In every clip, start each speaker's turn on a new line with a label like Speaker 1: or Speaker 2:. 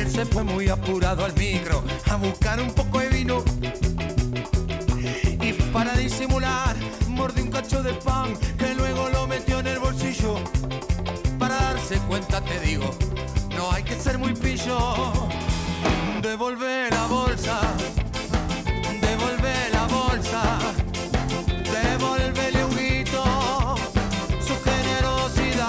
Speaker 1: Él se fue muy apurado al micro a buscar un poco de vino y para disimular mordió un cacho de pan que luego lo metió en el bolsillo. Para darse cuenta te digo, no hay que ser muy pillo. Devolvé la bolsa, devolvé la bolsa, devolvéle a Huguito su generosidad.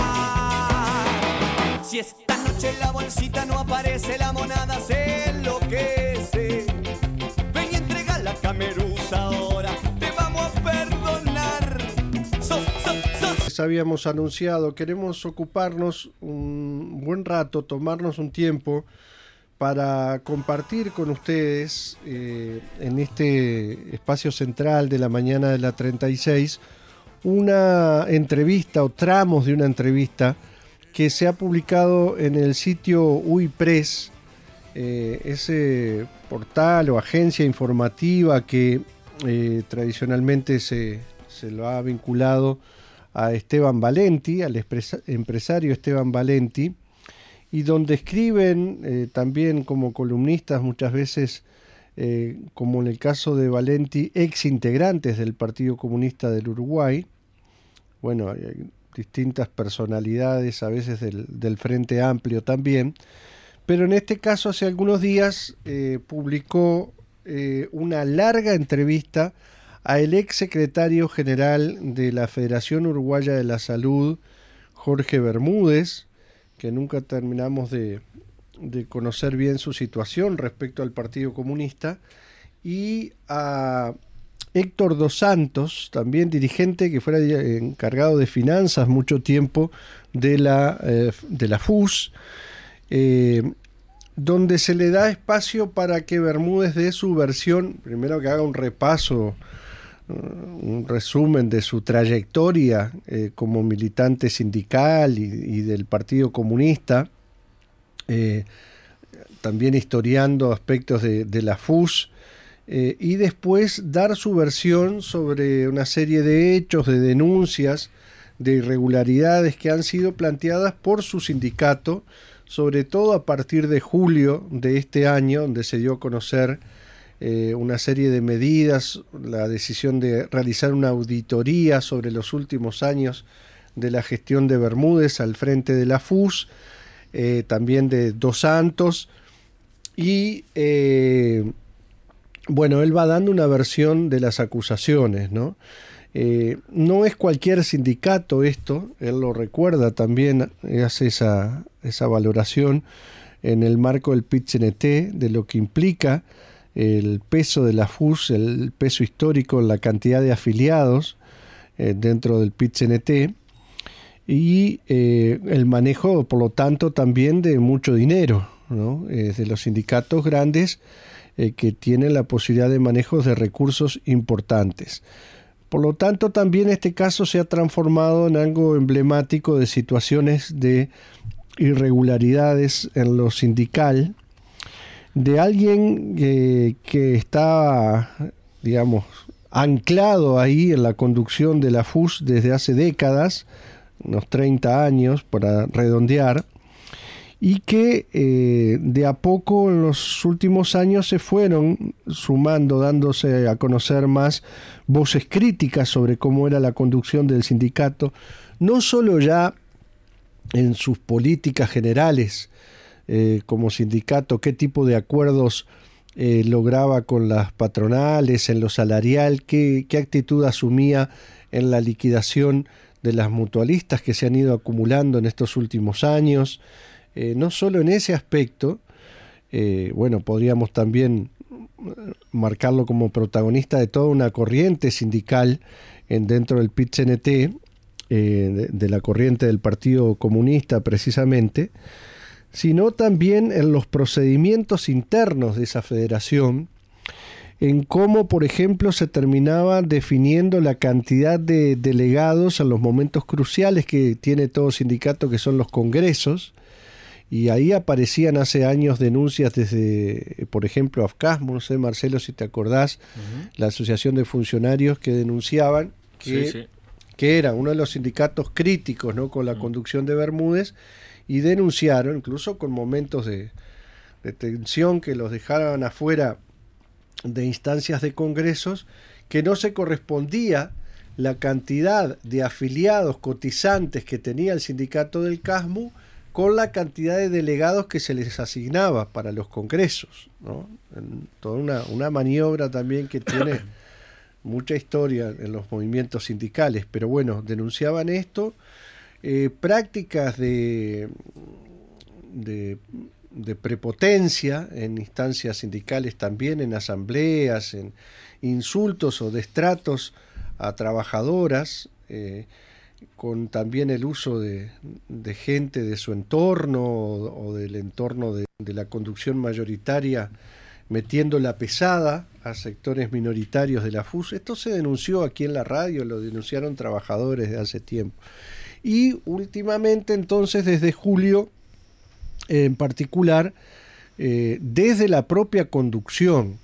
Speaker 1: Si esta noche en la bolsita no aparece, la monada se enloquece. Ven y entrega la cameruza ahora, te vamos a perdonar.
Speaker 2: Les habíamos anunciado, queremos ocuparnos un buen rato, tomarnos un tiempo para compartir con ustedes en este espacio central de la mañana de la 36 una entrevista o tramos de una entrevista que se ha publicado en el sitio UI Press, ese portal o agencia informativa que tradicionalmente se lo ha vinculado a Esteban Valenti, al empresario Esteban Valenti, y donde escriben también como columnistas muchas veces, como en el caso de Valenti, ex integrantes del Partido Comunista del Uruguay. Bueno, hay distintas personalidades a veces del Frente Amplio también, pero en este caso hace algunos días publicó una larga entrevista al ex secretario general de la Federación Uruguaya de la Salud, Jorge Bermúdez, que nunca terminamos de conocer bien su situación respecto al Partido Comunista, y a Héctor Dos Santos, también dirigente que fuera encargado de finanzas mucho tiempo de la FUS, donde se le da espacio para que Bermúdez dé su versión, primero que haga un repaso, un resumen de su trayectoria como militante sindical y del Partido Comunista, también historiando aspectos de la FUS, y después dar su versión sobre una serie de hechos, de denuncias, de irregularidades que han sido planteadas por su sindicato, sobre todo a partir de julio de este año, donde se dio a conocer una serie de medidas, la decisión de realizar una auditoría sobre los últimos años de la gestión de Bermúdez al frente de la FUS, también de Dos Santos, y bueno, él va dando una versión de las acusaciones, ¿no? No es cualquier sindicato esto, él lo recuerda también, hace esa valoración en el marco del PIT-CNT de lo que implica el peso de la FUS, el peso histórico, la cantidad de afiliados dentro del PIT-CNT y el manejo, por lo tanto, también de mucho dinero, ¿no? De los sindicatos grandes que tienen la posibilidad de manejos de recursos importantes. Por lo tanto, también este caso se ha transformado en algo emblemático de situaciones de irregularidades en lo sindical, de alguien que está, digamos, anclado ahí en la conducción de la FUS desde hace décadas, unos 30 años para redondear, y que de a poco en los últimos años se fueron sumando, dándose a conocer más voces críticas sobre cómo era la conducción del sindicato, no solo ya en sus políticas generales como sindicato, qué tipo de acuerdos lograba con las patronales, en lo salarial, qué actitud asumía en la liquidación de las mutualistas que se han ido acumulando en estos últimos años. No solo en ese aspecto, bueno, podríamos también marcarlo como protagonista de toda una corriente sindical dentro del PIT-CNT, de la corriente del Partido Comunista precisamente, sino también en los procedimientos internos de esa federación, en cómo, por ejemplo, se terminaba definiendo la cantidad de delegados en los momentos cruciales que tiene todo sindicato, que son los congresos, y ahí aparecían hace años denuncias desde, por ejemplo, AFCASMO, no sé, Marcelo, si te acordás, la Asociación de Funcionarios, que denunciaban que era uno de los sindicatos críticos, ¿no?, con la conducción de Bermúdez, y denunciaron, incluso con momentos de tensión que los dejaban afuera de instancias de congresos, que no se correspondía la cantidad de afiliados cotizantes que tenía el sindicato del CASMU con la cantidad de delegados que se les asignaba para los congresos, ¿no? Toda una maniobra también que tiene mucha historia en los movimientos sindicales, pero bueno, denunciaban esto, prácticas de prepotencia en instancias sindicales también, en asambleas, en insultos o destratos a trabajadoras, con también el uso de gente de su entorno o del entorno de la conducción mayoritaria, metiendo la pesada a sectores minoritarios de la FUS. Esto se denunció aquí en la radio, lo denunciaron trabajadores de hace tiempo. Y últimamente, entonces, desde julio, en particular, desde la propia conducción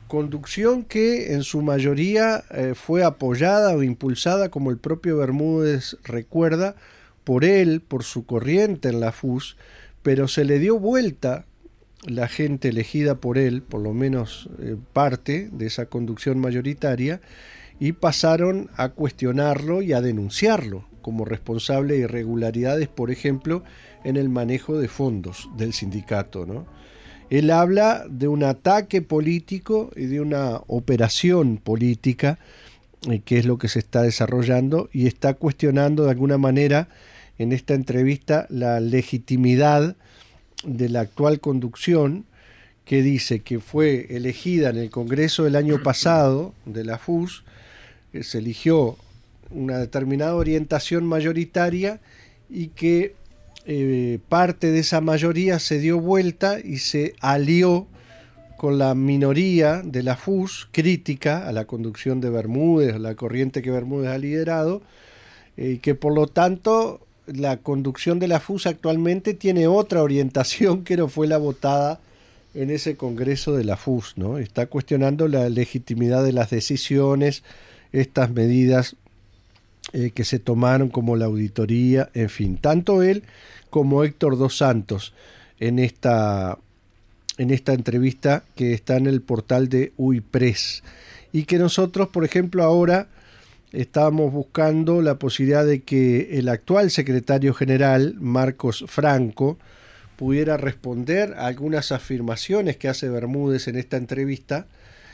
Speaker 2: que en su mayoría fue apoyada o impulsada, como el propio Bermúdez recuerda, por él, por su corriente en la FUS, pero se le dio vuelta la gente elegida por él, por lo menos parte de esa conducción mayoritaria, y pasaron a cuestionarlo y a denunciarlo como responsable de irregularidades, por ejemplo, en el manejo de fondos del sindicato, ¿no? Él habla de un ataque político y de una operación política, que es lo que se está desarrollando, y está cuestionando de alguna manera en esta entrevista la legitimidad de la actual conducción, que dice que fue elegida en el Congreso del año pasado de la FUS, se eligió una determinada orientación mayoritaria y que parte de esa mayoría se dio vuelta y se alió con la minoría de la FUS, crítica a la conducción de Bermúdez, a la corriente que Bermúdez ha liderado, y que por lo tanto la conducción de la FUS actualmente tiene otra orientación que no fue la votada en ese congreso de la FUS, ¿no? Está cuestionando la legitimidad de las decisiones, estas medidas que se tomaron, como la auditoría, en fin, tanto él como Héctor Dos Santos en esta entrevista que está en el portal de UIPRES, y que nosotros, por ejemplo, ahora estábamos buscando la posibilidad de que el actual secretario general, Marcos Franco, pudiera responder a algunas afirmaciones que hace Bermúdez en esta entrevista,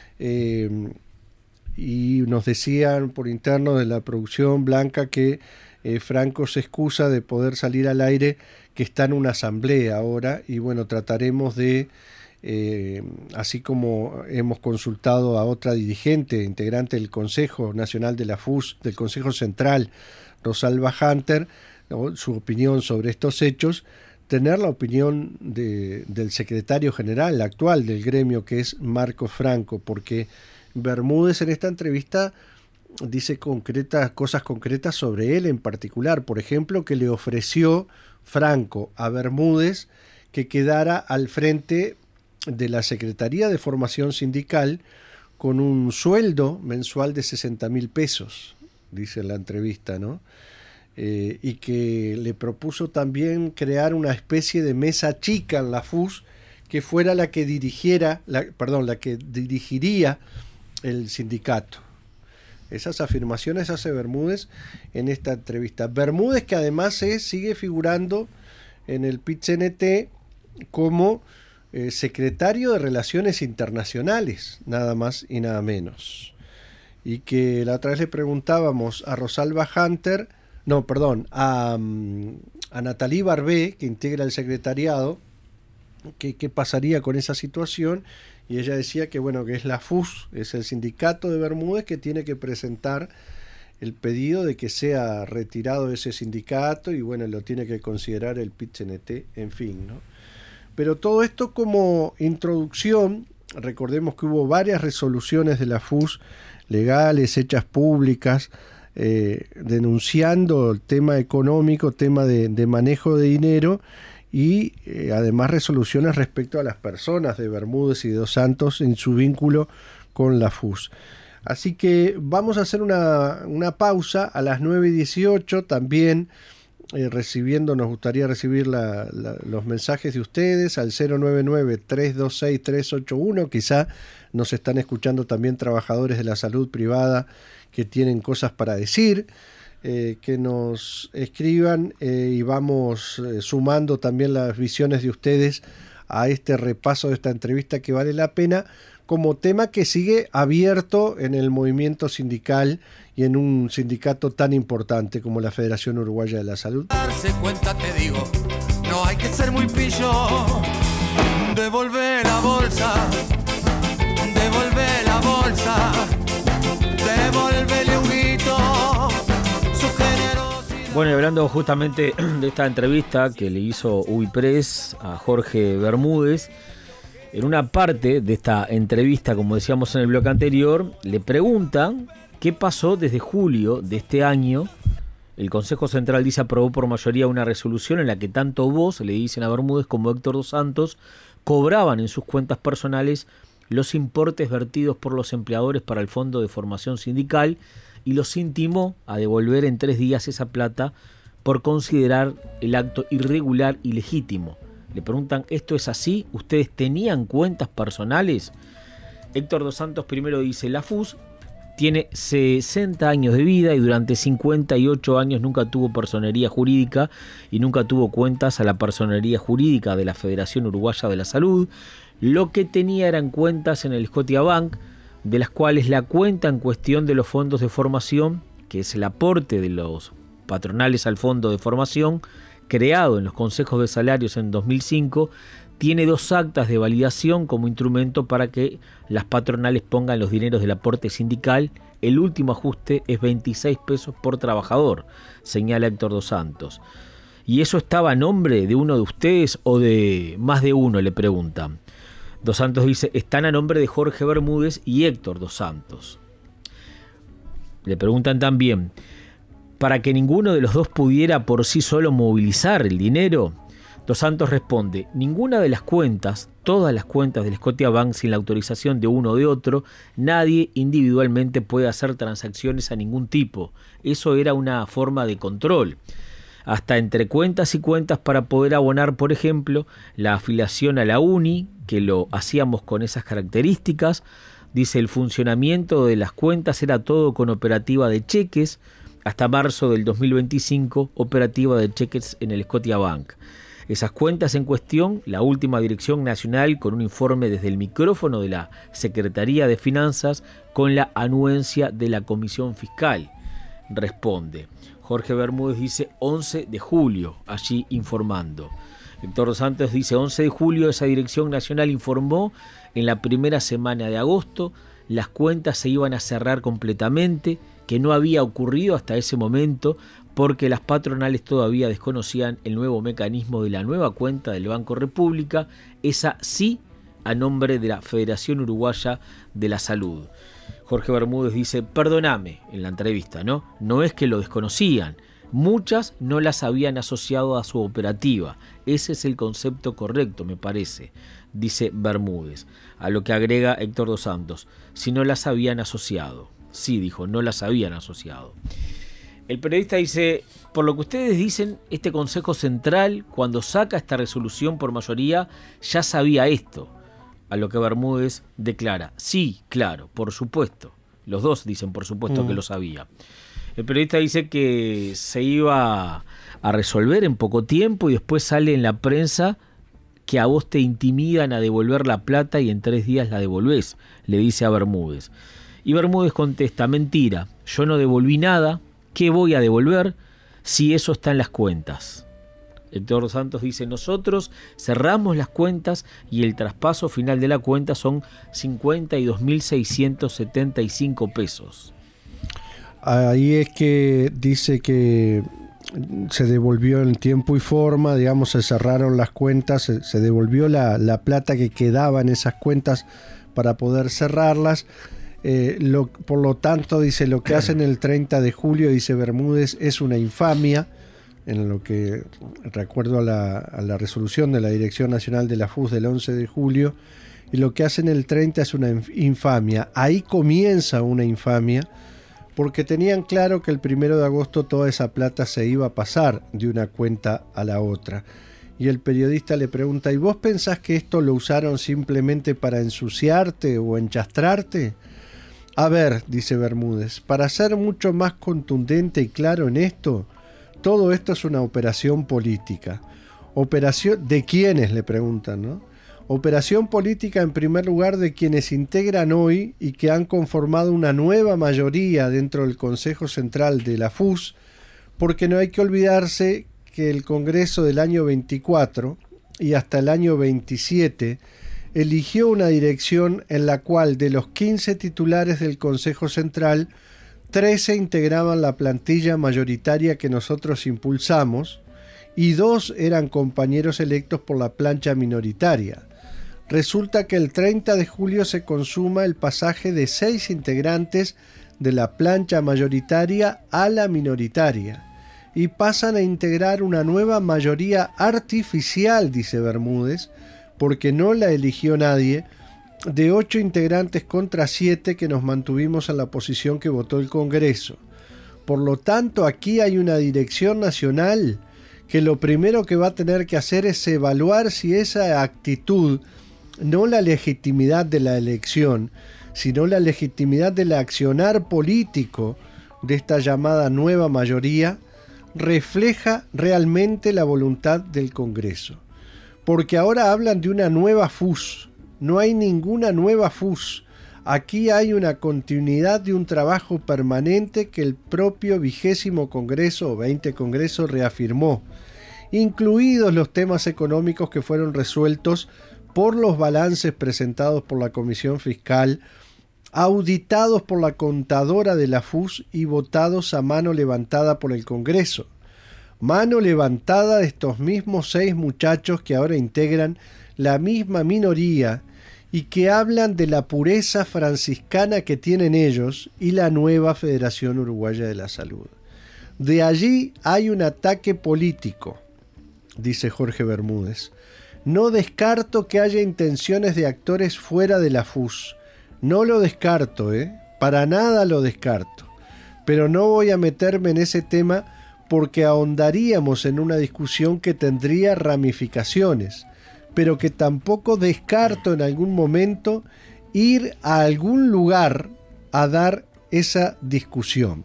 Speaker 2: y nos decían por interno de la producción Blanca que Franco se excusa de poder salir al aire, que está en una asamblea ahora, y bueno, trataremos de, así como hemos consultado a otra dirigente, integrante del Consejo Nacional de la FUS, del Consejo Central, Rosalba Hunter, su opinión sobre estos hechos, tener la opinión del secretario general actual del gremio, que es Marcos Franco, porque Bermúdez en esta entrevista dice cosas concretas sobre él en particular. Por ejemplo, que le ofreció Franco a Bermúdez que quedara al frente de la Secretaría de Formación Sindical con un sueldo mensual de 60.000 pesos, dice en la entrevista, ¿no? Y que le propuso también crear una especie de mesa chica en la FUS que fuera la que dirigiría el sindicato. Esas afirmaciones hace Bermúdez en esta entrevista. Bermúdez, que además sigue figurando en el PIT-CNT como secretario de Relaciones Internacionales, nada más y nada menos. Y que la otra vez le preguntábamos a Rosalba Hunter, a Nathalie Barbé, que integra el secretariado, qué pasaría con esa situación, y ella decía que bueno, que es la FUS, es el sindicato de Bermúdez, que tiene que presentar el pedido de que sea retirado ese sindicato, y bueno, lo tiene que considerar el PIT-CNT, en fin, ¿no? Pero todo esto como introducción. Recordemos que hubo varias resoluciones de la FUS legales, hechas públicas, denunciando el tema económico, tema de manejo de dinero, y además resoluciones respecto a las personas de Bermúdez y de Dos Santos en su vínculo con la FUS. Así que vamos a hacer una pausa a las 9:18. También nos gustaría recibir los mensajes de ustedes al 099-326-381. Quizá nos están escuchando también trabajadores de la salud privada que tienen cosas para decir, que nos escriban y vamos sumando también las visiones de ustedes a este repaso de esta entrevista que vale la pena, como tema que sigue abierto en el movimiento sindical y en un sindicato tan importante como la Federación Uruguaya de la Salud.
Speaker 1: Darse cuenta, te digo, no hay que ser muy pillo. Devolver la bolsa, devolver la bolsa, devolverle un grito, su generosidad.
Speaker 3: Bueno, y hablando justamente de esta entrevista que le hizo UIPRES a Jorge Bermúdez, en una parte de esta entrevista, como decíamos en el bloque anterior, le preguntan qué pasó desde julio de este año. El Consejo Central dice aprobó por mayoría una resolución en la que tanto vos, le dicen a Bermúdez, como Héctor dos Santos, cobraban en sus cuentas personales los importes vertidos por los empleadores para el Fondo de Formación Sindical y los intimó a devolver en 3 días esa plata por considerar el acto irregular y ilegítimo. Le preguntan, ¿esto es así? ¿Ustedes tenían cuentas personales? Héctor dos Santos primero dice, la FUS tiene 60 años de vida y durante 58 años nunca tuvo personería jurídica y nunca tuvo cuentas a la personería jurídica de la Federación Uruguaya de la Salud. Lo que tenía eran cuentas en el Scotiabank, de las cuales la cuenta en cuestión de los fondos de formación, que es el aporte de los patronales al fondo de formación, creado en los consejos de salarios en 2005, tiene 2 actas de validación como instrumento para que las patronales pongan los dineros del aporte sindical. El último ajuste es 26 pesos por trabajador, señala Héctor dos Santos. ¿Y eso estaba a nombre de uno de ustedes o de más de uno?, le preguntan. Dos Santos dice, están a nombre de Jorge Bermúdez y Héctor dos Santos. Le preguntan también, para que ninguno de los dos pudiera por sí solo movilizar el dinero. Dos Santos responde, ninguna de las cuentas, todas las cuentas del Scotiabank sin la autorización de uno o de otro, nadie individualmente puede hacer transacciones a ningún tipo. Eso era una forma de control. Hasta entre cuentas y cuentas para poder abonar, por ejemplo, la afiliación a la UNI, que lo hacíamos con esas características. Dice, el funcionamiento de las cuentas era todo con operativa de cheques, hasta marzo del 2025, operativa de cheques en el Scotiabank. Esas cuentas en cuestión, la última Dirección Nacional con un informe desde el micrófono de la Secretaría de Finanzas con la anuencia de la Comisión Fiscal, responde. Jorge Bermúdez dice 11 de julio, allí informando. Héctor dos Santos dice 11 de julio, esa Dirección Nacional informó en la primera semana de agosto, las cuentas se iban a cerrar completamente, que no había ocurrido hasta ese momento porque las patronales todavía desconocían el nuevo mecanismo de la nueva cuenta del Banco República, esa sí a nombre de la Federación Uruguaya de la Salud. Jorge Bermúdez dice, perdóname, en la entrevista, no es que lo desconocían, muchas no las habían asociado a su operativa, ese es el concepto correcto, me parece, dice Bermúdez, a lo que agrega Héctor dos Santos, si no las habían asociado. Sí, dijo, no las habían asociado. El periodista dice, por lo que ustedes dicen, este Consejo Central, cuando saca esta resolución por mayoría, ya sabía esto. A lo que Bermúdez declara, sí, claro, por supuesto. Los dos dicen, por supuesto, que lo sabía. El periodista dice que se iba a resolver en poco tiempo y después sale en la prensa que a vos te intimidan a devolver la plata y en 3 días la devolvés, le dice a Bermúdez. Y Bermúdez contesta, mentira, yo no devolví nada, ¿qué voy a devolver si eso está en las cuentas? Héctor dos Santos dice, nosotros cerramos las cuentas y el traspaso final de la cuenta son 52.675 pesos.
Speaker 2: Ahí es que dice que se devolvió en tiempo y forma, digamos, se cerraron las cuentas, se devolvió la plata que quedaba en esas cuentas para poder cerrarlas. Por lo tanto, dice, lo que hacen el 30 de julio, dice Bermúdez, es una infamia, en lo que recuerdo a la resolución de la Dirección Nacional de la FUS del 11 de julio, y lo que hacen el 30 es una infamia. Ahí comienza una infamia, porque tenían claro que el 1 de agosto toda esa plata se iba a pasar de una cuenta a la otra. Y el periodista le pregunta, ¿y vos pensás que esto lo usaron simplemente para ensuciarte o enchastrarte? A ver, dice Bermúdez, para ser mucho más contundente y claro en esto, todo esto es una operación política. ¿Operación de quiénes?, le preguntan, ¿no? Operación política en primer lugar de quienes integran hoy y que han conformado una nueva mayoría dentro del Consejo Central de la FUS, porque no hay que olvidarse que el Congreso del año 24 y hasta el año 27 eligió una dirección en la cual de los 15 titulares del Consejo Central, 13 integraban la plantilla mayoritaria que nosotros impulsamos y 2 eran compañeros electos por la plancha minoritaria. Resulta que el 30 de julio se consuma el pasaje de 6 integrantes de la plancha mayoritaria a la minoritaria y pasan a integrar una nueva mayoría artificial, dice Bermúdez, porque no la eligió nadie, de 8 integrantes contra 7 que nos mantuvimos en la posición que votó el Congreso. Por lo tanto, aquí hay una dirección nacional que lo primero que va a tener que hacer es evaluar si esa actitud, no la legitimidad de la elección, sino la legitimidad del accionar político de esta llamada nueva mayoría, refleja realmente la voluntad del Congreso. Porque ahora hablan de una nueva FUS. No hay ninguna nueva FUS. Aquí hay una continuidad de un trabajo permanente que el propio 20º Congreso o 20 Congreso reafirmó, incluidos los temas económicos que fueron resueltos por los balances presentados por la Comisión Fiscal, auditados por la contadora de la FUS y votados a mano levantada por el Congreso. Mano levantada de estos mismos 6 muchachos que ahora integran la misma minoría y que hablan de la pureza franciscana que tienen ellos y la nueva Federación Uruguaya de la Salud. De allí hay un ataque político, dice Jorge Bermúdez. No descarto que haya intenciones de actores fuera de la FUS. No lo descarto, para nada lo descarto. Pero no voy a meterme en ese tema porque ahondaríamos en una discusión que tendría ramificaciones, pero que tampoco descarto en algún momento ir a algún lugar a dar esa discusión.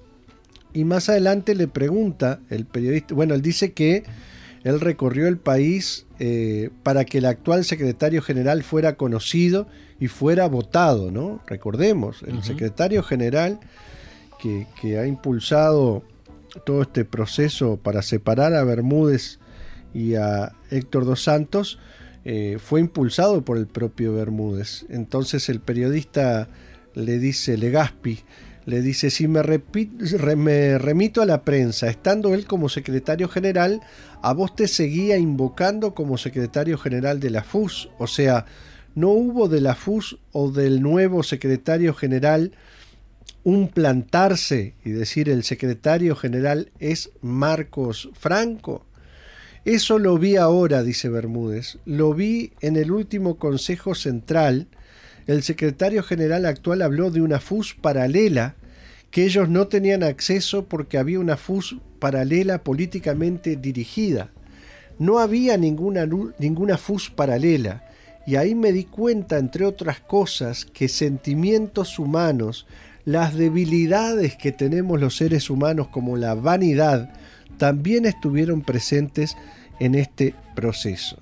Speaker 2: Y más adelante le pregunta el periodista, bueno, él dice que él recorrió el país para que el actual secretario general fuera conocido y fuera votado, ¿no? Recordemos, el secretario general que ha impulsado todo este proceso para separar a Bermúdez y a Héctor dos Santos fue impulsado por el propio Bermúdez. Entonces el periodista le dice, Legaspi, le dice, si me remito a la prensa, estando él como secretario general, a vos te seguía invocando como secretario general de la FUS, o sea, no hubo de la FUS o del nuevo secretario general un plantarse y decir el secretario general es Marcos Franco. Eso lo vi ahora, dice Bermúdez, lo vi en el último Consejo Central. El secretario general actual habló de una FUS paralela, que ellos no tenían acceso porque había una FUS paralela políticamente dirigida. No había ninguna FUS paralela. Y ahí me di cuenta, entre otras cosas, que sentimientos humanos, las debilidades que tenemos los seres humanos como la vanidad, también estuvieron presentes en este proceso.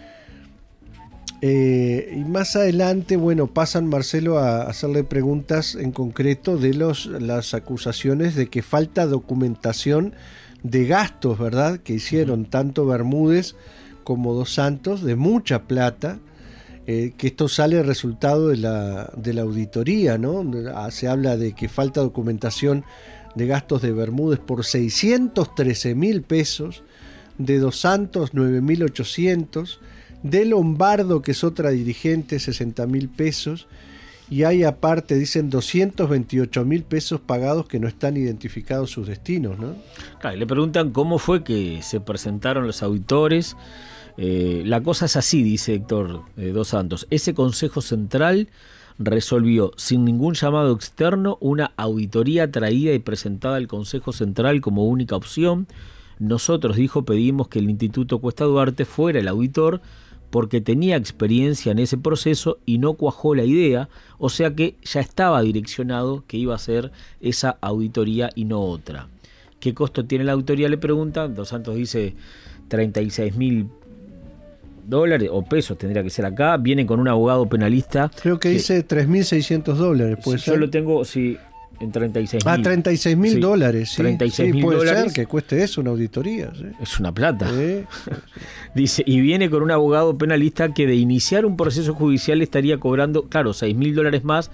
Speaker 2: Y más adelante, bueno, pasan, Marcelo, a hacerle preguntas en concreto de las acusaciones de que falta documentación de gastos, ¿verdad?, que hicieron tanto Bermúdez como dos Santos, de mucha plata, que esto sale resultado de la auditoría, ¿no? Se habla de que falta documentación de gastos de Bermúdez por 613.000 pesos, de dos Santos 9.800, de Lombardo, que es otra dirigente, 60.000 pesos, y hay aparte, dicen, 228.000 pesos pagados que no están identificados sus destinos, ¿no?
Speaker 3: Claro, y le preguntan cómo fue que se presentaron los auditores. La cosa es así, dice Héctor dos Santos. Ese Consejo Central resolvió, sin ningún llamado externo, una auditoría traída y presentada al Consejo Central como única opción. Nosotros, dijo, pedimos que el Instituto Cuesta Duarte fuera el auditor porque tenía experiencia en ese proceso y no cuajó la idea, o sea que ya estaba direccionado que iba a ser esa auditoría y no otra. ¿Qué costo tiene la auditoría?, le preguntan. Dos Santos dice $36.000 o pesos, tendría que ser acá. Viene con un abogado penalista.
Speaker 2: Creo que dice $3.600, puede ser.
Speaker 3: Yo lo tengo, sí, en 36.000.
Speaker 2: Ah, $36.000, sí.
Speaker 3: 36.000
Speaker 2: puede
Speaker 3: dólares.
Speaker 2: Ser que cueste eso una auditoría. Sí.
Speaker 3: Es una plata.
Speaker 2: Sí.
Speaker 3: Dice, y viene con un abogado penalista que de iniciar un proceso judicial estaría cobrando, claro, $6.000 más,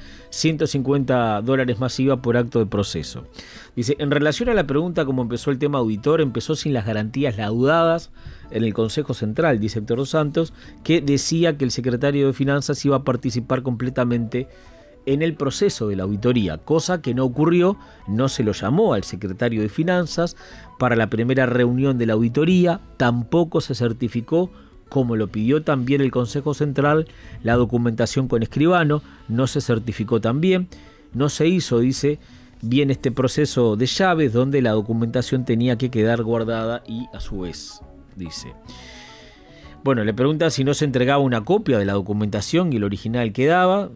Speaker 3: $150 más IVA por acto de proceso. Dice, en relación a la pregunta cómo empezó el tema auditor, empezó sin las garantías laudadas en el Consejo Central, dice Héctor Dos Santos, que decía que el secretario de Finanzas iba a participar completamente en el proceso de la auditoría, cosa que no ocurrió. No se lo llamó al secretario de Finanzas para la primera reunión de la auditoría, tampoco se certificó, como lo pidió también el Consejo Central, la documentación con escribano, no se certificó también, no se hizo, dice, bien este proceso de llaves donde la documentación tenía que quedar guardada y a su vez, dice. Bueno, le preguntan si no se entregaba una copia de la documentación y el original quedaba.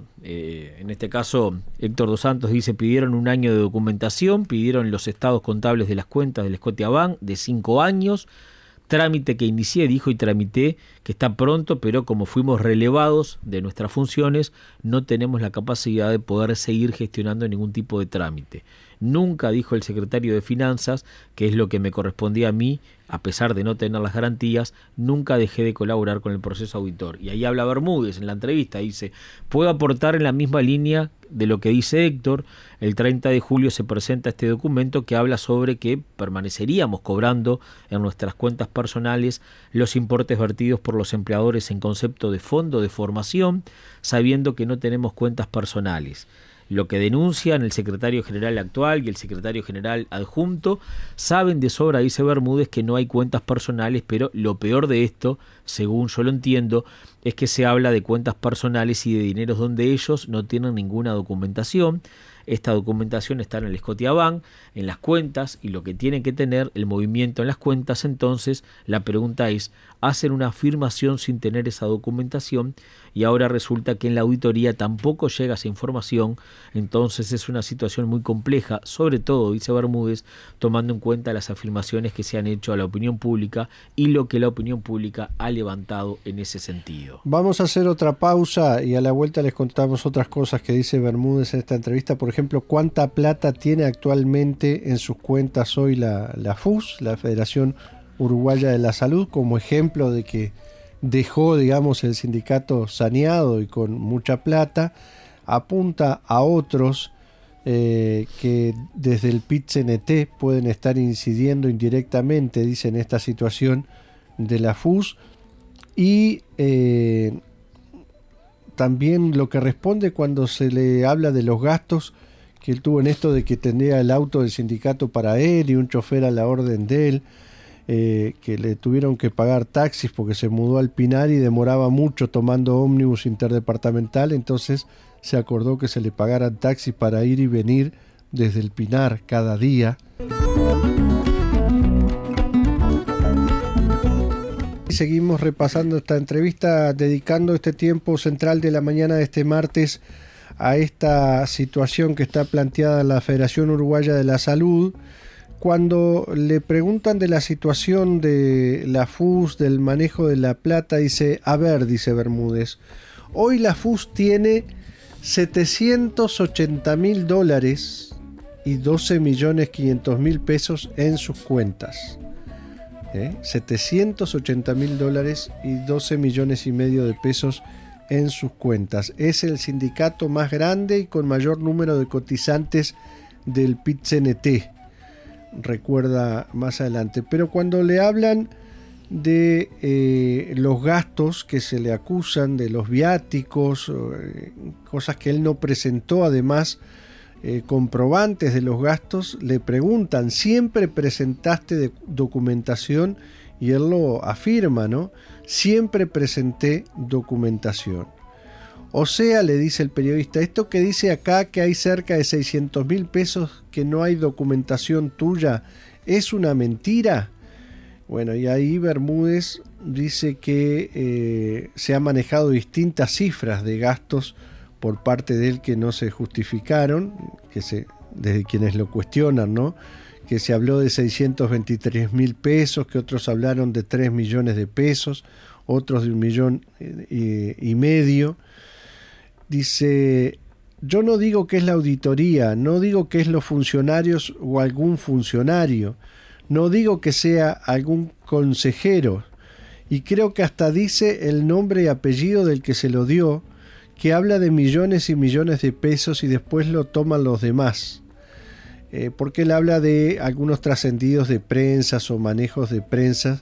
Speaker 3: En este caso, Héctor Dos Santos dice, pidieron un año de documentación, pidieron los estados contables de las cuentas del Scotiabank de 5 años, trámite que inicié, dijo, y tramité, que está pronto, pero como fuimos relevados de nuestras funciones, no tenemos la capacidad de poder seguir gestionando ningún tipo de trámite. Nunca, dijo el secretario de Finanzas, que es lo que me correspondía a mí, a pesar de no tener las garantías, nunca dejé de colaborar con el proceso auditor. Y ahí habla Bermúdez en la entrevista, dice, puedo aportar en la misma línea de lo que dice Héctor. El 30 de julio se presenta este documento que habla sobre que permaneceríamos cobrando en nuestras cuentas personales los importes vertidos por los empleadores en concepto de fondo de formación, sabiendo que no tenemos cuentas personales. Lo que denuncian el secretario general actual y el secretario general adjunto saben de sobra, dice Bermúdez, que no hay cuentas personales, pero lo peor de esto, según yo lo entiendo, es que se habla de cuentas personales y de dineros donde ellos no tienen ninguna documentación. Esta documentación está en el Scotiabank, en las cuentas, y lo que tienen que tener el movimiento en las cuentas. Entonces la pregunta es, hacen una afirmación sin tener esa documentación y ahora resulta que en la auditoría tampoco llega esa información. Entonces es una situación muy compleja, sobre todo, dice Bermúdez, tomando en cuenta las afirmaciones que se han hecho a la opinión pública y lo que la opinión pública ha levantado en ese sentido.
Speaker 2: Vamos a hacer otra pausa y a la vuelta les contamos otras cosas que dice Bermúdez en esta entrevista. Por ejemplo, cuánta plata tiene actualmente en sus cuentas hoy la FUS, la Federación Uruguaya de la Salud, como ejemplo de que dejó, digamos, el sindicato saneado y con mucha plata. Apunta a otros que desde el PIT-CNT pueden estar incidiendo indirectamente, dice, en esta situación de la FUS. Y también lo que responde cuando se le habla de los gastos que él tuvo en esto de que tenía el auto del sindicato para él y un chofer a la orden de él, que le tuvieron que pagar taxis porque se mudó al Pinar y demoraba mucho tomando ómnibus interdepartamental. Entonces se acordó que se le pagaran taxis para ir y venir desde el Pinar cada día. Y seguimos repasando esta entrevista, dedicando este tiempo central de la mañana de este martes a esta situación que está planteada en la Federación Uruguaya de la Salud. Cuando le preguntan de la situación de la FUS, del manejo de la plata, dice, a ver, dice Bermúdez, hoy la FUS tiene $780.000 y 12.500.000 pesos en sus cuentas. $780.000 y 12 millones y medio de pesos en sus cuentas. Es el sindicato más grande y con mayor número de cotizantes del PIT-CNT, recuerda más adelante. Pero cuando le hablan de los gastos que se le acusan, de los viáticos, cosas que él no presentó, además comprobantes de los gastos, le preguntan, ¿siempre presentaste documentación? Y él lo afirma, ¿no? Siempre presenté documentación. O sea, le dice el periodista, esto que dice acá que hay cerca de 600.000 pesos que no hay documentación tuya, ¿es una mentira? Bueno, y ahí Bermúdez dice que se han manejado distintas cifras de gastos por parte de él que no se justificaron, desde quienes lo cuestionan, ¿no? Que se habló de 623.000 pesos, que otros hablaron de 3 millones de pesos, otros de 1,5 millones. Dice, yo no digo que es la auditoría, no digo que es los funcionarios o algún funcionario, no digo que sea algún consejero, y creo que hasta dice el nombre y apellido del que se lo dio, que habla de millones y millones de pesos y después lo toman los demás. Porque él habla de algunos trascendidos de prensas o manejos de prensas.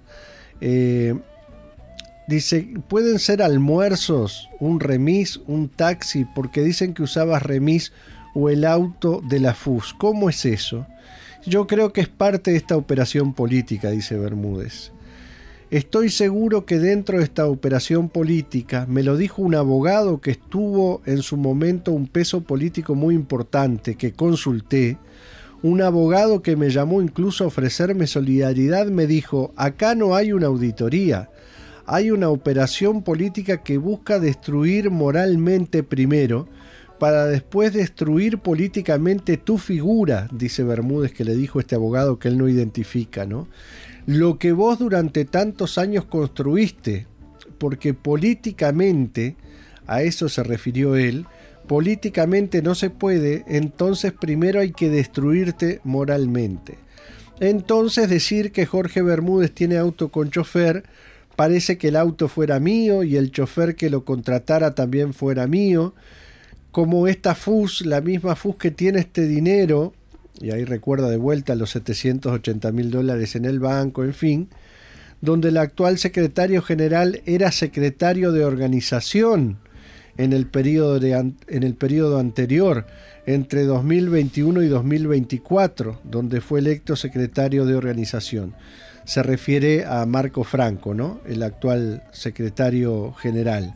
Speaker 2: Dice, pueden ser almuerzos, un remis, un taxi, porque dicen que usabas remis o el auto de la FUS. ¿Cómo es eso? Yo creo que es parte de esta operación política, dice Bermúdez. Estoy seguro que dentro de esta operación política, me lo dijo un abogado que estuvo en su momento un peso político muy importante, que consulté, un abogado que me llamó incluso a ofrecerme solidaridad, me dijo, acá no hay una auditoría, hay una operación política que busca destruir moralmente primero, para después destruir políticamente tu figura, dice Bermúdez, que le dijo este abogado que él no identifica, ¿no? Lo que vos durante tantos años construiste, porque políticamente, a eso se refirió él, políticamente no se puede, entonces primero hay que destruirte moralmente. Entonces decir que Jorge Bermúdez tiene auto con chofer, parece que el auto fuera mío y el chofer que lo contratara también fuera mío, como esta FUS, la misma FUS que tiene este dinero, y ahí recuerda de vuelta los $780.000 en el banco, en fin, donde el actual secretario general era secretario de organización en el periodo anterior, entre 2021 y 2024, donde fue electo secretario de organización. Se refiere a Marco Franco, ¿no? El actual secretario general.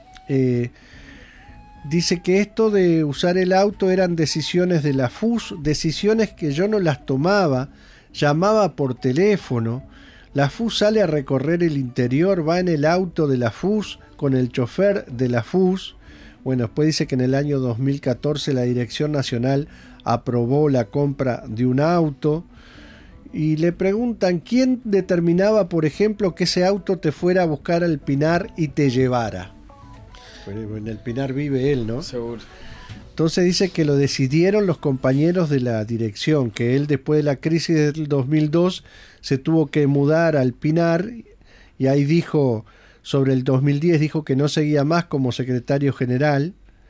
Speaker 2: Dice que esto de usar el auto eran decisiones de la FUS, decisiones que yo no las tomaba, llamaba por teléfono. La FUS sale a recorrer el interior, va en el auto de la FUS con el chofer de la FUS. Bueno, después dice que en el año 2014 la Dirección Nacional aprobó la compra de un auto. Y le preguntan, ¿quién determinaba, por ejemplo, que ese auto te fuera a buscar al Pinar y te llevara? En el Pinar vive él, ¿no?
Speaker 3: Seguro.
Speaker 2: Entonces dice que lo decidieron los compañeros de la dirección, que él después de la crisis del 2002 se tuvo que mudar al Pinar y ahí dijo, sobre el 2010 dijo que no seguía más como secretario general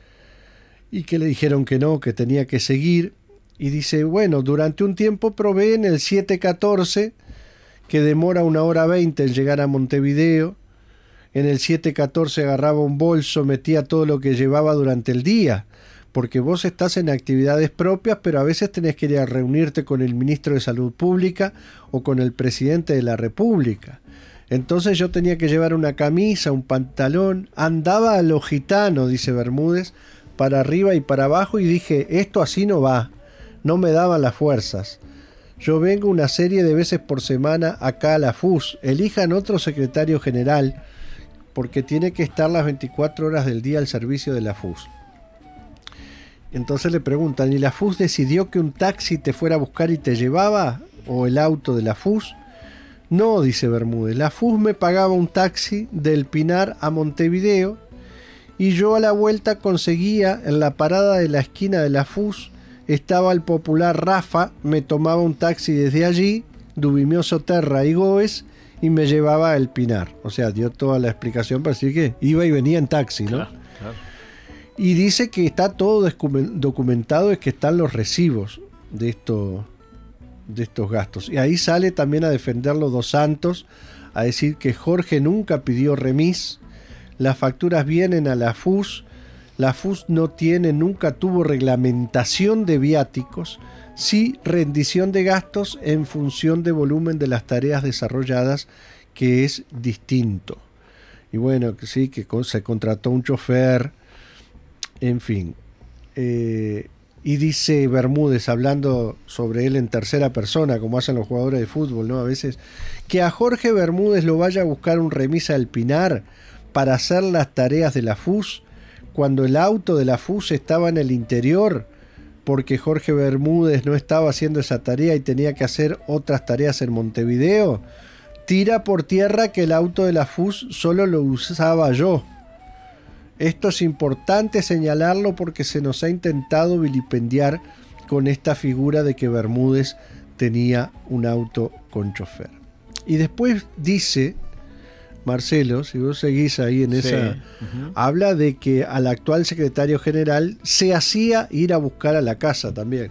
Speaker 2: y que le dijeron que no, que tenía que seguir. Y dice, bueno, durante un tiempo probé en el 714, que demora 1:20 en llegar a Montevideo. En el 714 agarraba un bolso, metía todo lo que llevaba durante el día, porque vos estás en actividades propias, pero a veces tenés que ir a reunirte con el ministro de Salud Pública o con el presidente de la República. Entonces yo tenía que llevar una camisa, un pantalón, andaba a lo gitano, dice Bermúdez, para arriba y para abajo, y dije, esto así no va, no me daban las fuerzas. Yo vengo una serie de veces por semana acá a la FUS, elijan otro secretario general, porque tiene que estar las 24 horas del día al servicio de la FUS. Entonces le preguntan, ¿y la FUS decidió que un taxi te fuera a buscar y te llevaba? ¿O el auto de la FUS? No, dice Bermúdez, la FUS me pagaba un taxi del Pinar a Montevideo y yo a la vuelta conseguía, en la parada de la esquina de la FUS, estaba el popular Rafa, me tomaba un taxi desde allí, Dubimioso Terra y Goes, y me llevaba al Pinar. O sea, dio toda la explicación para decir que iba y venía en taxi, ¿no?
Speaker 3: Claro.
Speaker 2: Y dice que está todo documentado, es que están los recibos de estos gastos. Y ahí sale también a defenderlo Dos Santos, a decir que Jorge nunca pidió remis, las facturas vienen a la FUS nunca tuvo reglamentación de viáticos, sí rendición de gastos en función de volumen de las tareas desarrolladas, que es distinto. Y bueno, sí, que se contrató un chofer, En fin. Y dice Bermúdez, hablando sobre él en tercera persona, como hacen los jugadores de fútbol, ¿no? A veces, que a Jorge Bermúdez lo vaya a buscar un remis del Pinar para hacer las tareas de la FUS, cuando el auto de la FUS estaba en el interior, porque Jorge Bermúdez no estaba haciendo esa tarea y tenía que hacer otras tareas en Montevideo. Tira por tierra que el auto de la FUS solo lo usaba yo. Esto es importante señalarlo porque se nos ha intentado vilipendiar con esta figura de que Bermúdez tenía un auto con chofer. Y después dice, Marcelo, si vos seguís ahí en esa, habla de que al actual secretario general se hacía ir a buscar a la casa también.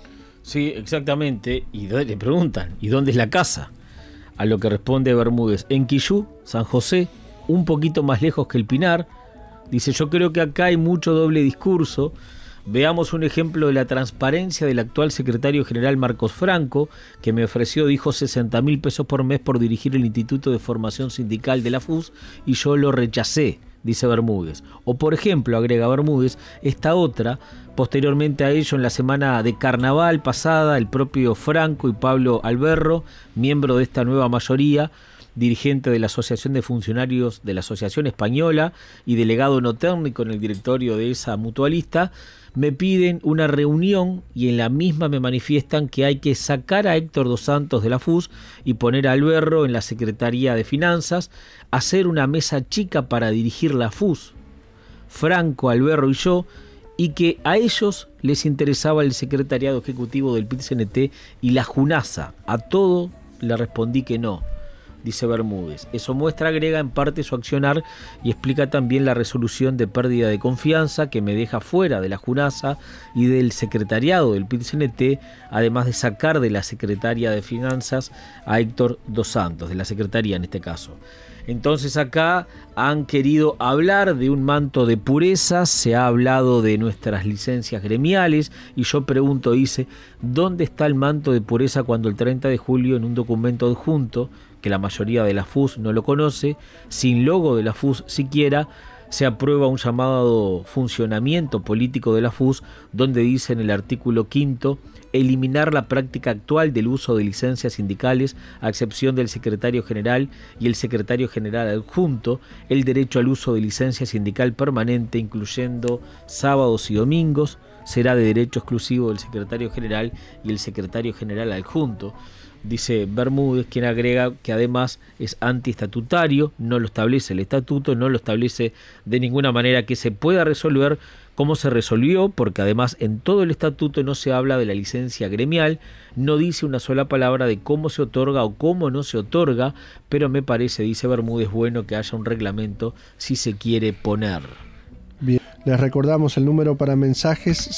Speaker 3: Sí, exactamente. Y le preguntan, ¿y dónde es la casa? A lo que responde Bermúdez, en Quillú, San José, un poquito más lejos que el Pinar. Dice, yo creo que acá hay mucho doble discurso. Veamos un ejemplo de la transparencia del actual secretario general Marcos Franco, que me ofreció, dijo, 60.000 pesos por mes por dirigir el Instituto de Formación Sindical de la FUS y yo lo rechacé, dice Bermúdez. O por ejemplo, agrega Bermúdez, esta otra, posteriormente a ello en la semana de carnaval pasada, el propio Franco y Pablo Alberro, miembro de esta nueva mayoría, dirigente de la Asociación de Funcionarios de la Asociación Española y delegado no técnico en el directorio de esa mutualista, me piden una reunión y en la misma me manifiestan que hay que sacar a Héctor dos Santos de la FUS y poner a Alberro en la Secretaría de Finanzas, hacer una mesa chica para dirigir la FUS, Franco, Alberro y yo, y que a ellos les interesaba el secretariado ejecutivo del PIT-CNT y la JUNASA. A todo le respondí que no, dice Bermúdez. Eso muestra, agrega, en parte su accionar y explica también la resolución de pérdida de confianza que me deja fuera de la JUNASA y del secretariado del PIT-CNT, además de sacar de la secretaria de Finanzas a Héctor dos Santos, de la secretaría en este caso. Entonces acá han querido hablar de un manto de pureza, se ha hablado de nuestras licencias gremiales y yo pregunto, dice, ¿dónde está el manto de pureza cuando el 30 de julio en un documento adjunto, que la mayoría de la FUS no lo conoce, sin logo de la FUS siquiera, se aprueba un llamado funcionamiento político de la FUS, donde dice en el artículo 5, eliminar la práctica actual del uso de licencias sindicales, a excepción del secretario general y el secretario general adjunto, el derecho al uso de licencia sindical permanente, incluyendo sábados y domingos, será de derecho exclusivo del secretario general y el secretario general adjunto. Dice Bermúdez, quien agrega que además es antiestatutario, no lo establece el estatuto, no lo establece de ninguna manera que se pueda resolver como se resolvió, porque además en todo el estatuto no se habla de la licencia gremial, no dice una sola palabra de cómo se otorga o cómo no se otorga, pero me parece, dice Bermúdez, bueno que haya un reglamento si se quiere poner.
Speaker 2: Bien, les recordamos el número para mensajes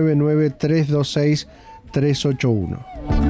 Speaker 2: 099-326-381.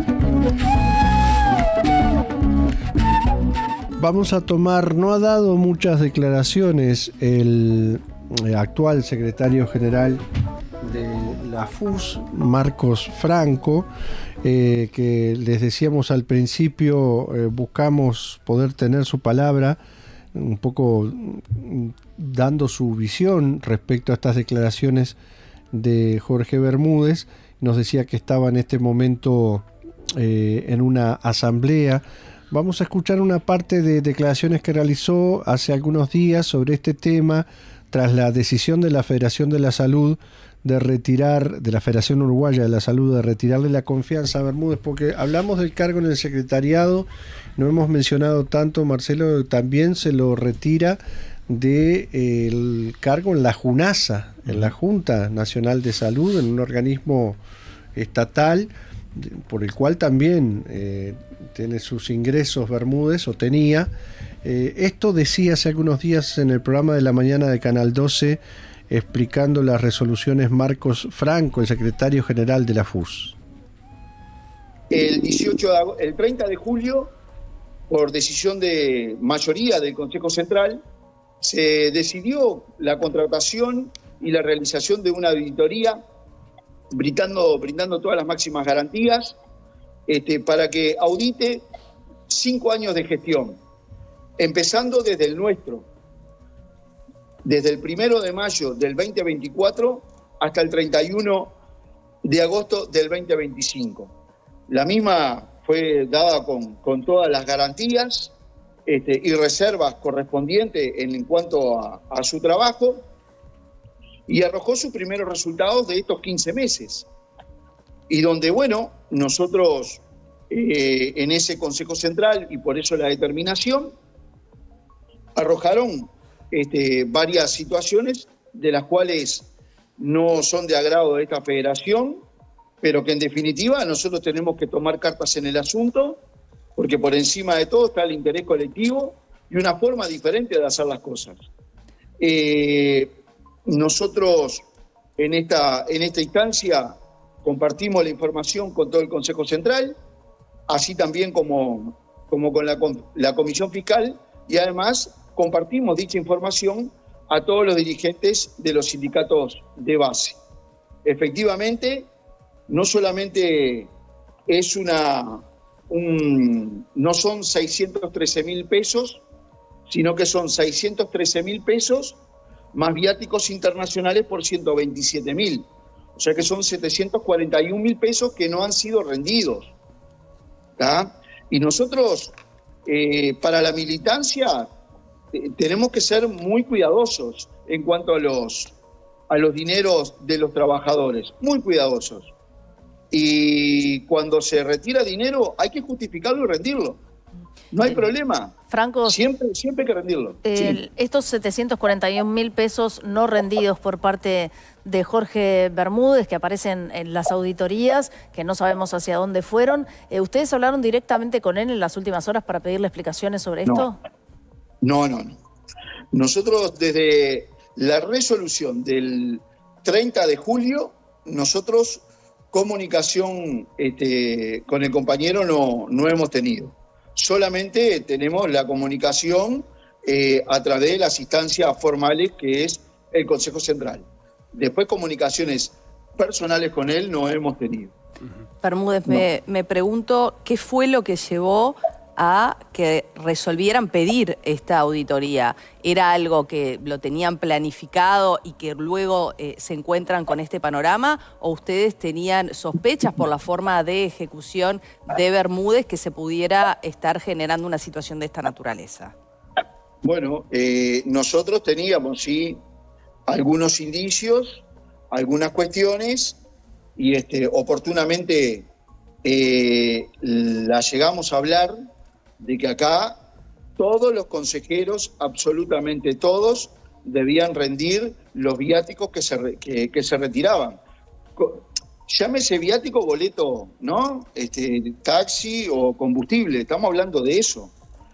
Speaker 2: Vamos a tomar, no ha dado muchas declaraciones el actual secretario general de la FUS, Marcos Franco, que les decíamos al principio, buscamos poder tener su palabra, un poco dando su visión respecto a estas declaraciones de Jorge Bermúdez. Nos decía que estaba en este momento en una asamblea. Vamos a escuchar una parte de declaraciones que realizó hace algunos días sobre este tema, tras la decisión de la Federación de la Salud de retirar, de la Federación Uruguaya de la Salud, de retirarle la confianza a Bermúdez, porque hablamos del cargo en el secretariado, no hemos mencionado tanto, Marcelo, también se lo retira del cargo en la JUNASA, en la Junta Nacional de Salud, en un organismo estatal, por el cual también tiene sus ingresos Bermúdez, o tenía. Esto decía hace algunos días en el programa de la mañana de Canal 12, explicando las resoluciones Marcos Franco, el secretario general de la FUS.
Speaker 4: El 30 de julio, por decisión de mayoría del Consejo Central, se decidió la contratación y la realización de una auditoría brindando todas las máximas garantías para que audite 5 años de gestión, empezando desde el nuestro. desde el 1 de mayo del 2024 hasta el 31 de agosto del 2025. La misma fue dada con todas las garantías y reservas correspondientes en cuanto a su trabajo, y arrojó sus primeros resultados de estos 15 meses. Y donde, bueno, nosotros en ese Consejo Central, y por eso la determinación, arrojaron varias situaciones de las cuales no son de agrado de esta federación, pero que en definitiva nosotros tenemos que tomar cartas en el asunto, porque por encima de todo está el interés colectivo y una forma diferente de hacer las cosas. Nosotros en esta instancia compartimos la información con todo el Consejo Central, así también como con la Comisión Fiscal, y además compartimos dicha información a todos los dirigentes de los sindicatos de base. Efectivamente, no solamente es no son 613.000 pesos, sino que son 613.000 pesos más viáticos internacionales por 127.000. O sea que son 741.000 pesos que no han sido rendidos. ¿Tá? Y nosotros, para la militancia, tenemos que ser muy cuidadosos en cuanto a los dineros de los trabajadores, muy cuidadosos. Y cuando se retira dinero hay que justificarlo y rendirlo. No hay problema.
Speaker 5: Franco,
Speaker 4: siempre hay que rendirlo. Sí.
Speaker 5: Estos 741.000 pesos no rendidos por parte de Jorge Bermúdez, que aparecen en las auditorías, que no sabemos hacia dónde fueron, ¿ustedes hablaron directamente con él en las últimas horas para pedirle explicaciones sobre esto?
Speaker 4: No. Nosotros desde la resolución del 30 de julio, nosotros comunicación con el compañero no hemos tenido. Solamente tenemos la comunicación a través de las instancias formales, que es el Consejo Central. Después comunicaciones personales con él no hemos tenido.
Speaker 6: Bermúdez, me pregunto qué fue lo que llevó a que resolvieran pedir esta auditoría. ¿Era algo que lo tenían planificado y que luego se encuentran con este panorama? ¿O ustedes tenían sospechas por la forma de ejecución de Bermúdez que se pudiera estar generando una situación de esta naturaleza?
Speaker 4: Bueno, nosotros teníamos, sí, algunos indicios, algunas cuestiones, y oportunamente la llegamos a hablar de que acá todos los consejeros, absolutamente todos, debían rendir los viáticos que se retiraban. Llámese viático, boleto, ¿no? Taxi o combustible, estamos hablando de eso.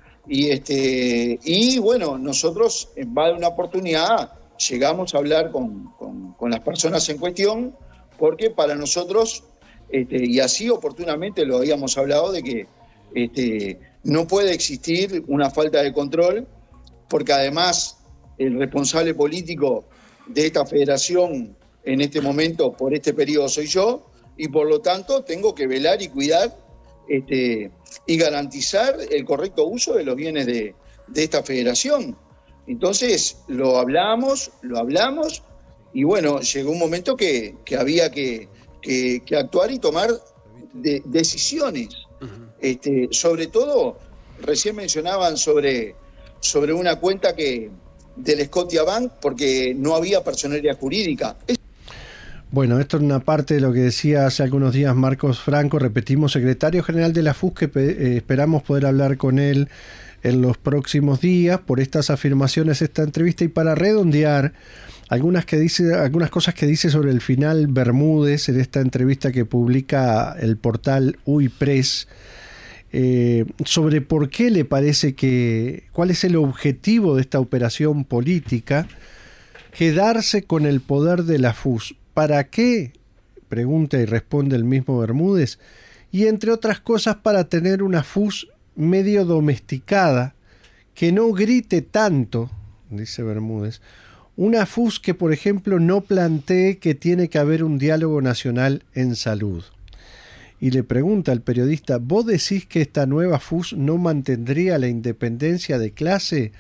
Speaker 4: Y bueno, nosotros en base a una oportunidad llegamos a hablar con las personas en cuestión, porque para nosotros, y así oportunamente lo habíamos hablado, de que no puede existir una falta de control, porque además el responsable político de esta federación en este momento, por este periodo, soy yo, y por lo tanto tengo que velar y cuidar y garantizar el correcto uso de los bienes de esta federación. Entonces lo hablamos, y bueno, llegó un momento que había que actuar y tomar decisiones. Sobre todo, recién mencionaban sobre una cuenta del Scotiabank, porque no había personería jurídica.
Speaker 2: Bueno, esto es una parte de lo que decía hace algunos días Marcos Franco, repetimos, secretario general de la FUS, que esperamos poder hablar con él en los próximos días por estas afirmaciones, esta entrevista, y para redondear algunas cosas que dice sobre el final Bermúdez en esta entrevista que publica el portal UI Press, sobre por qué le parece cuál es el objetivo de esta operación política, quedarse con el poder de la FUS. ¿Para qué? Pregunta y responde el mismo Bermúdez, y entre otras cosas para tener una FUS medio domesticada, que no grite tanto, dice Bermúdez, una FUS que, por ejemplo, no plantee que tiene que haber un diálogo nacional en salud. Y le pregunta al periodista, ¿vos decís que esta nueva FUS no mantendría la independencia de clase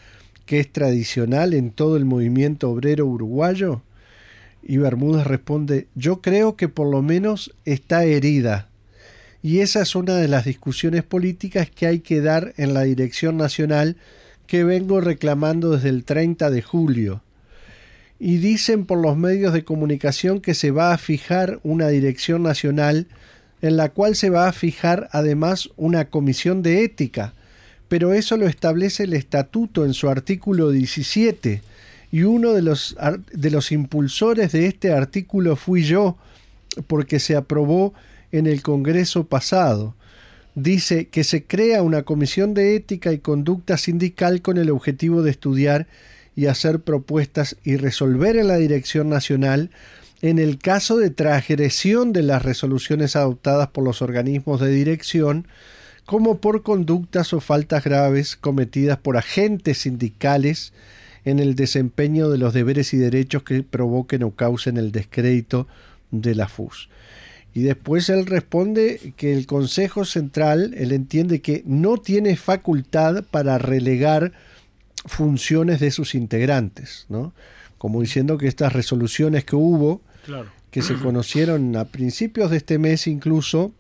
Speaker 2: que es tradicional en todo el movimiento obrero uruguayo? Y Bermúdez responde, yo creo que por lo menos está herida. Y esa es una de las discusiones políticas que hay que dar en la dirección nacional que vengo reclamando desde el 30 de julio. Y dicen por los medios de comunicación que se va a fijar una dirección nacional en la cual se va a fijar además una comisión de ética, pero eso lo establece el estatuto en su artículo 17, y uno de los impulsores de este artículo fui yo, porque se aprobó en el Congreso pasado. Dice que se crea una comisión de ética y conducta sindical con el objetivo de estudiar y hacer propuestas y resolver en la dirección nacional en el caso de transgresión de las resoluciones adoptadas por los organismos de dirección, como por conductas o faltas graves cometidas por agentes sindicales en el desempeño de los deberes y derechos que provoquen o causen el descrédito de la FUS. Y después él responde que el Consejo Central, él entiende que no tiene facultad para relegar funciones de sus integrantes, ¿no? Como diciendo que estas resoluciones que hubo, claro, que se conocieron a principios de este mes incluso,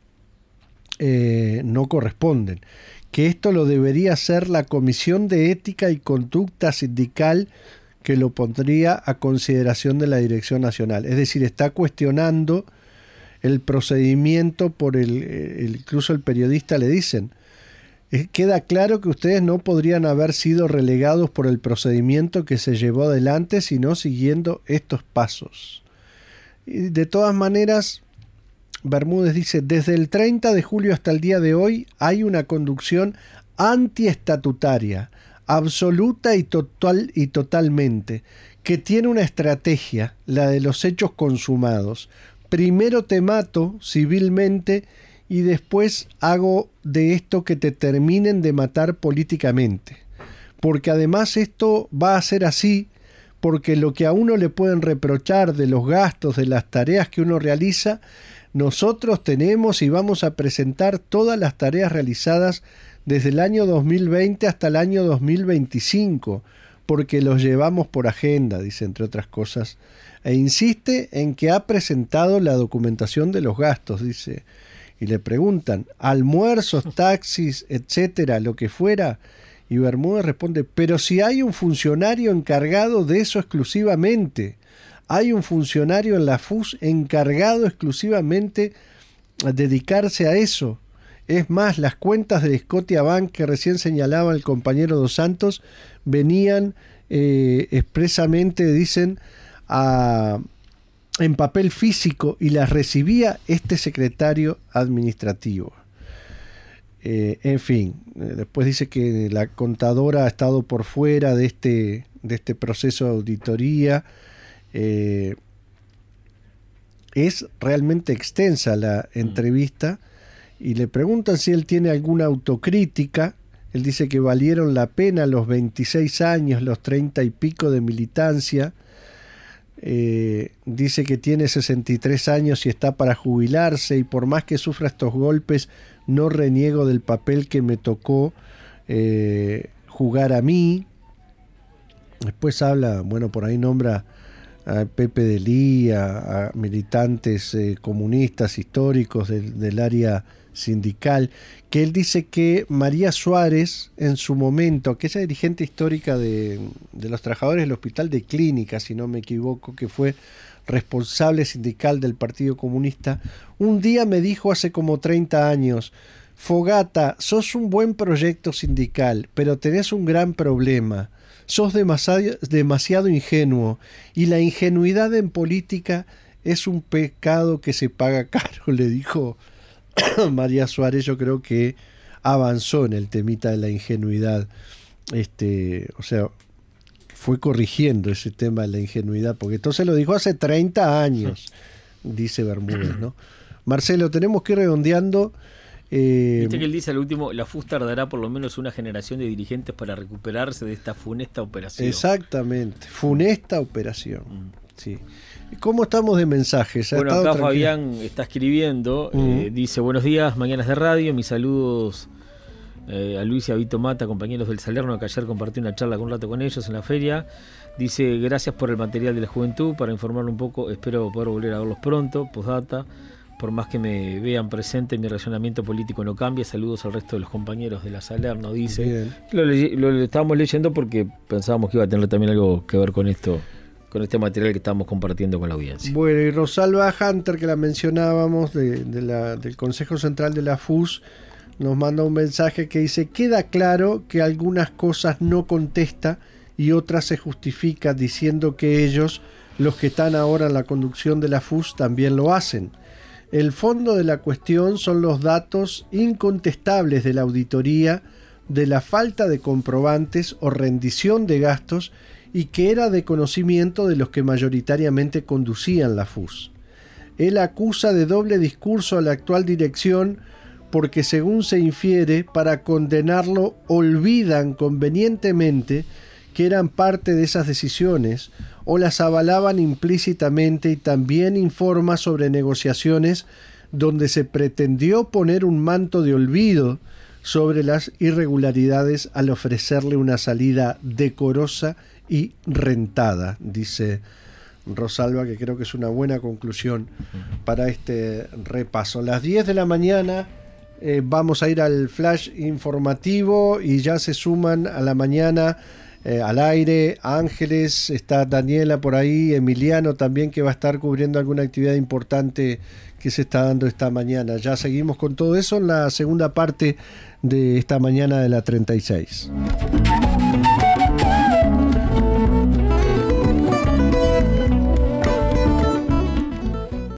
Speaker 2: no corresponden. Que esto lo debería hacer la Comisión de Ética y Conducta Sindical, que lo pondría a consideración de la Dirección Nacional. Es decir, está cuestionando el procedimiento por incluso el periodista le dicen, queda claro que ustedes no podrían haber sido relegados por el procedimiento que se llevó adelante, sino siguiendo estos pasos. Y de todas maneras, Bermúdez dice, desde el 30 de julio hasta el día de hoy hay una conducción antiestatutaria, absoluta y totalmente, que tiene una estrategia, la de los hechos consumados. Primero te mato civilmente y después hago de esto que te terminen de matar políticamente. Porque además esto va a ser así, porque lo que a uno le pueden reprochar de los gastos, de las tareas que uno realiza, nosotros tenemos y vamos a presentar todas las tareas realizadas desde el año 2020 hasta el año 2025, porque los llevamos por agenda, dice, entre otras cosas. E insiste en que ha presentado la documentación de los gastos, dice. Y le preguntan, almuerzos, taxis, etcétera, lo que fuera. Y Bermúdez responde, pero si hay un funcionario encargado de eso exclusivamente. Hay un funcionario en la FUS encargado exclusivamente a dedicarse a eso. Es más, las cuentas de Scotiabank que recién señalaba el compañero Dos Santos venían expresamente, dicen, en papel físico y las recibía este secretario administrativo. En fin, después dice que la contadora ha estado por fuera de este proceso de auditoría. Es realmente extensa la entrevista y le preguntan si él tiene alguna autocrítica. Él dice que valieron la pena los 26 años, los 30 y pico de militancia. Dice que tiene 63 años y está para jubilarse, y por más que sufra estos golpes no reniego del papel que me tocó jugar a mí. Después habla, bueno, por ahí nombra a Pepe de Lía, a militantes comunistas históricos del área sindical, que él dice que María Suárez en su momento, aquella dirigente histórica de los trabajadores del Hospital de Clínicas, si no me equivoco, que fue responsable sindical del Partido Comunista, un día me dijo hace como 30 años, Fogata, sos un buen proyecto sindical, pero tenés un gran problema, sos demasiado ingenuo, y la ingenuidad en política es un pecado que se paga caro, le dijo María Suárez. Yo creo que avanzó en el temita de la ingenuidad, o sea, fue corrigiendo ese tema de la ingenuidad, porque entonces lo dijo hace 30 años, dice Bermúdez, ¿no? Marcelo, tenemos que ir redondeando.
Speaker 3: Viste que él dice al último, la FUS tardará por lo menos una generación de dirigentes para recuperarse de esta funesta operación.
Speaker 2: Exactamente, funesta operación. Sí. ¿Cómo estamos de mensajes?
Speaker 3: Bueno, acá Fabián está escribiendo, dice, buenos días, mañanas de radio, mis saludos a Luis y a Vito Mata, compañeros del Salerno, que ayer compartí una charla con un rato con ellos en la feria. Dice, gracias por el material de la juventud, para informarlo un poco, espero poder volver a verlos pronto, postdata, por más que me vean presente, mi razonamiento político no cambia, saludos al resto de los compañeros de la Salerno, dice. Lo estábamos leyendo porque pensábamos que iba a tener también algo que ver con esto, con este material que estamos compartiendo con la audiencia.
Speaker 2: Bueno, y Rosalba Hunter, que la mencionábamos, del Consejo Central de la FUS, nos manda un mensaje que dice, queda claro que algunas cosas no contesta y otras se justifica diciendo que ellos, los que están ahora en la conducción de la FUS, también lo hacen. El fondo de la cuestión son los datos incontestables de la auditoría, de la falta de comprobantes o rendición de gastos y que era de conocimiento de los que mayoritariamente conducían la FUS. Él acusa de doble discurso a la actual dirección porque, según se infiere, para condenarlo olvidan convenientemente que eran parte de esas decisiones o las avalaban implícitamente, y también informa sobre negociaciones donde se pretendió poner un manto de olvido sobre las irregularidades al ofrecerle una salida decorosa y rentada, dice Rosalba, que creo que es una buena conclusión para este repaso. A las 10 de la mañana vamos a ir al flash informativo y ya se suman a la mañana al aire Ángeles, está Daniela por ahí, Emiliano también, que va a estar cubriendo alguna actividad importante que se está dando esta mañana. Ya seguimos con todo eso en la segunda parte de esta mañana de la 36.